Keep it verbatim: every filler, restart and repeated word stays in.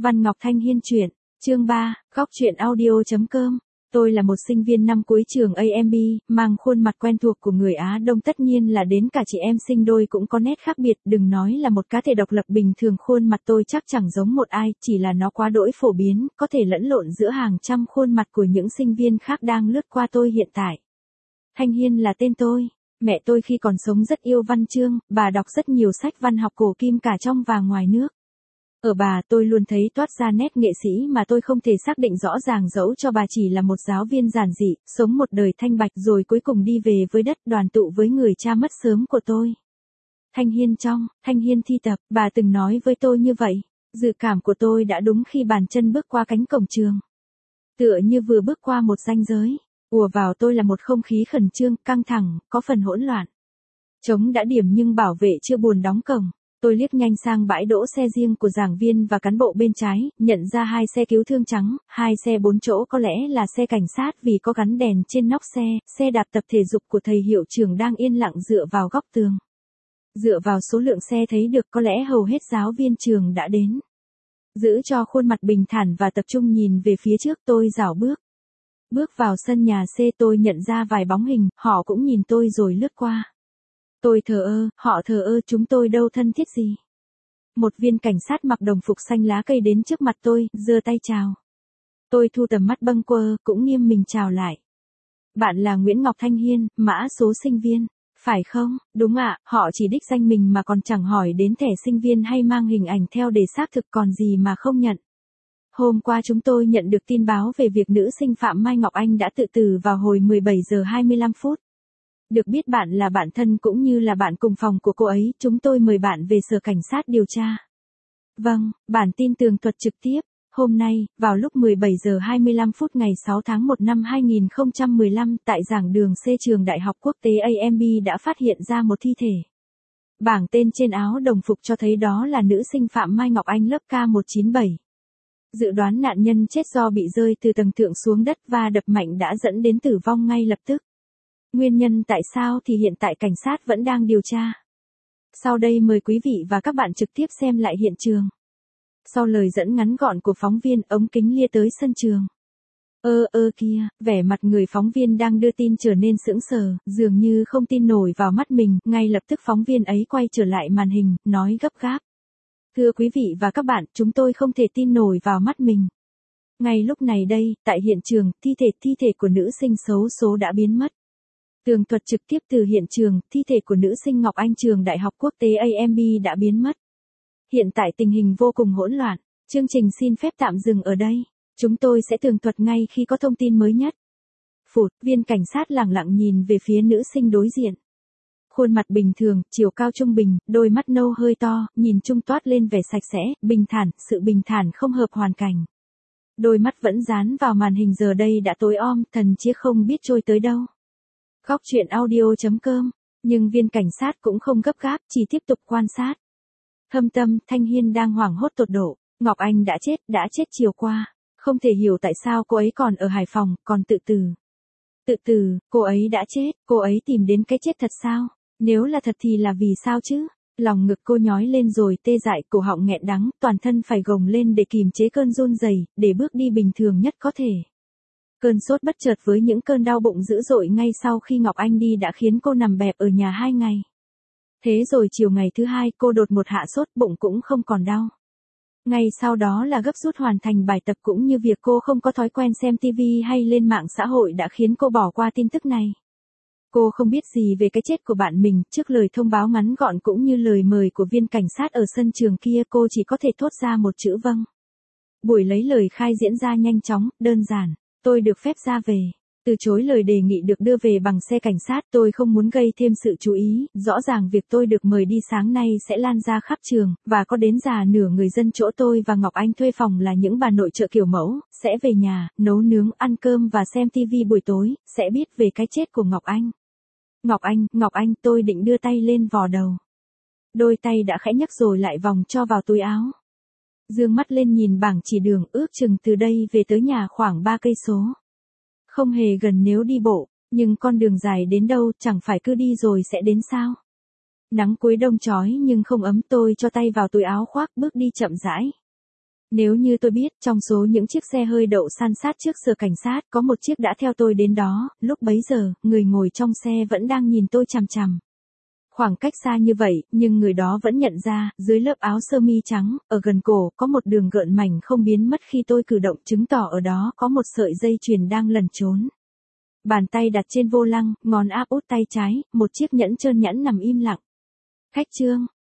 Văn Ngọc Thanh Hiên truyện, chương ba, góc truyện audio chấm com. Tôi là một sinh viên năm cuối trường a em bê, mang khuôn mặt quen thuộc của người Á Đông, tất nhiên là đến cả chị em sinh đôi cũng có nét khác biệt, đừng nói là một cá thể độc lập bình thường, khuôn mặt tôi chắc chẳng giống một ai, chỉ là nó quá đỗi phổ biến, có thể lẫn lộn giữa hàng trăm khuôn mặt của những sinh viên khác đang lướt qua tôi hiện tại. Thanh Hiên là tên tôi. Mẹ tôi khi còn sống rất yêu văn chương, bà đọc rất nhiều sách văn học cổ kim cả trong và ngoài nước. Ở bà tôi luôn thấy toát ra nét nghệ sĩ mà tôi không thể xác định rõ ràng, dẫu cho bà chỉ là một giáo viên giản dị, sống một đời thanh bạch rồi cuối cùng đi về với đất, đoàn tụ với người cha mất sớm của tôi. Thanh Hiên trong, Thanh Hiên thi tập, bà từng nói với tôi như vậy. Dự cảm của tôi đã đúng khi bàn chân bước qua cánh cổng trường. Tựa như vừa bước qua một ranh giới, ùa vào tôi là một không khí khẩn trương, căng thẳng, có phần hỗn loạn. Trống đã điểm nhưng bảo vệ chưa buồn đóng cổng. Tôi liếc nhanh sang bãi đỗ xe riêng của giảng viên và cán bộ bên trái, nhận ra hai xe cứu thương trắng, hai xe bốn chỗ có lẽ là xe cảnh sát vì có gắn đèn trên nóc xe, xe đạp tập thể dục của thầy hiệu trưởng đang yên lặng dựa vào góc tường. Dựa vào số lượng xe thấy được có lẽ hầu hết giáo viên trường đã đến. Giữ cho khuôn mặt bình thản và tập trung nhìn về phía trước, tôi rảo bước. Bước vào sân nhà C, tôi nhận ra vài bóng hình, họ cũng nhìn tôi rồi lướt qua. Tôi thờ ơ, họ thờ ơ, chúng tôi đâu thân thiết gì. Một viên cảnh sát mặc đồng phục xanh lá cây đến trước mặt tôi, giơ tay chào. Tôi thu tầm mắt bâng quơ, cũng nghiêm mình chào lại. Bạn là Nguyễn Ngọc Thanh Hiên, mã số sinh viên, phải không? Đúng ạ, họ chỉ đích danh mình mà còn chẳng hỏi đến thẻ sinh viên hay mang hình ảnh theo để xác thực, còn gì mà không nhận. Hôm qua chúng tôi nhận được tin báo về việc nữ sinh Phạm Mai Ngọc Anh đã tự tử vào hồi mười bảy giờ hai mươi lăm phút. Được biết bạn là bạn thân cũng như là bạn cùng phòng của cô ấy, chúng tôi mời bạn về sở cảnh sát điều tra. Vâng, bản tin tường thuật trực tiếp. Hôm nay, vào lúc mười bảy giờ hai mươi lăm phút ngày sáu tháng một năm hai nghìn không trăm mười lăm, tại giảng đường C trường Đại học Quốc tế a em bê đã phát hiện ra một thi thể. Bảng tên trên áo đồng phục cho thấy đó là nữ sinh Phạm Mai Ngọc Anh lớp K một chín bảy. Dự đoán nạn nhân chết do bị rơi từ tầng thượng xuống đất và đập mạnh đã dẫn đến tử vong ngay lập tức. Nguyên nhân tại sao thì hiện tại cảnh sát vẫn đang điều tra. Sau đây mời quý vị và các bạn trực tiếp xem lại hiện trường. Sau lời dẫn ngắn gọn của phóng viên, ống kính lia tới sân trường. Ơ ơ kia, vẻ mặt người phóng viên đang đưa tin trở nên sững sờ, dường như không tin nổi vào mắt mình, ngay lập tức phóng viên ấy quay trở lại màn hình, nói gấp gáp. Thưa quý vị và các bạn, chúng tôi không thể tin nổi vào mắt mình. Ngay lúc này đây, tại hiện trường, thi thể thi thể của nữ sinh xấu số đã biến mất. Tường thuật trực tiếp từ hiện trường, thi thể của nữ sinh Ngọc Anh trường Đại học Quốc tế a em bê đã biến mất. Hiện tại tình hình vô cùng hỗn loạn, chương trình xin phép tạm dừng ở đây. Chúng tôi sẽ tường thuật ngay khi có thông tin mới nhất. Phụt, viên cảnh sát lẳng lặng nhìn về phía nữ sinh đối diện. Khuôn mặt bình thường, chiều cao trung bình, đôi mắt nâu hơi to, nhìn chung toát lên vẻ sạch sẽ, bình thản, sự bình thản không hợp hoàn cảnh. Đôi mắt vẫn dán vào màn hình, giờ đây đã tối om, thần chiếc không biết trôi tới đâu. Góc truyện audio chấm com, nhưng viên cảnh sát cũng không gấp gáp, chỉ tiếp tục quan sát. Thâm tâm, Thanh Hiên đang hoảng hốt tột độ, Ngọc Anh đã chết, đã chết chiều qua, không thể hiểu tại sao cô ấy còn ở Hải Phòng, còn tự tử. Tự tử, cô ấy đã chết, cô ấy tìm đến cái chết thật sao? Nếu là thật thì là vì sao chứ? Lòng ngực cô nhói lên rồi tê dại, cổ họng nghẹn đắng, toàn thân phải gồng lên để kìm chế cơn run rẩy, để bước đi bình thường nhất có thể. Cơn sốt bất chợt với những cơn đau bụng dữ dội ngay sau khi Ngọc Anh đi đã khiến cô nằm bẹp ở nhà hai ngày. Thế rồi chiều ngày thứ hai cô đột một hạ sốt, bụng cũng không còn đau. Ngay sau đó là gấp rút hoàn thành bài tập, cũng như việc cô không có thói quen xem ti vi hay lên mạng xã hội đã khiến cô bỏ qua tin tức này. Cô không biết gì về cái chết của bạn mình, trước lời thông báo ngắn gọn cũng như lời mời của viên cảnh sát ở sân trường kia, cô chỉ có thể thốt ra một chữ vâng. Buổi lấy lời khai diễn ra nhanh chóng, đơn giản. Tôi được phép ra về. Từ chối lời đề nghị được đưa về bằng xe cảnh sát, tôi không muốn gây thêm sự chú ý, rõ ràng việc tôi được mời đi sáng nay sẽ lan ra khắp trường, và có đến già nửa người dân chỗ tôi và Ngọc Anh thuê phòng là những bà nội trợ kiểu mẫu, sẽ về nhà, nấu nướng, ăn cơm và xem ti vi buổi tối, sẽ biết về cái chết của Ngọc Anh. Ngọc Anh, Ngọc Anh, tôi định đưa tay lên vò đầu. Đôi tay đã khẽ nhấc rồi lại vòng cho vào túi áo. Dương mắt lên nhìn bảng chỉ đường, ước chừng từ đây về tới nhà khoảng ba cây số. Không hề gần nếu đi bộ, nhưng con đường dài đến đâu, chẳng phải cứ đi rồi sẽ đến sao? Nắng cuối đông chói nhưng không ấm, tôi cho tay vào túi áo khoác, bước đi chậm rãi. Nếu như tôi biết, trong số những chiếc xe hơi đậu san sát trước sở cảnh sát, có một chiếc đã theo tôi đến đó, lúc bấy giờ, người ngồi trong xe vẫn đang nhìn tôi chằm chằm. Khoảng cách xa như vậy, nhưng người đó vẫn nhận ra, dưới lớp áo sơ mi trắng, ở gần cổ, có một đường gợn mảnh không biến mất khi tôi cử động, chứng tỏ ở đó có một sợi dây chuyền đang lẩn trốn. Bàn tay đặt trên vô lăng, ngón áp út tay trái, một chiếc nhẫn trơn nhẵn nằm im lặng. Khách Trương.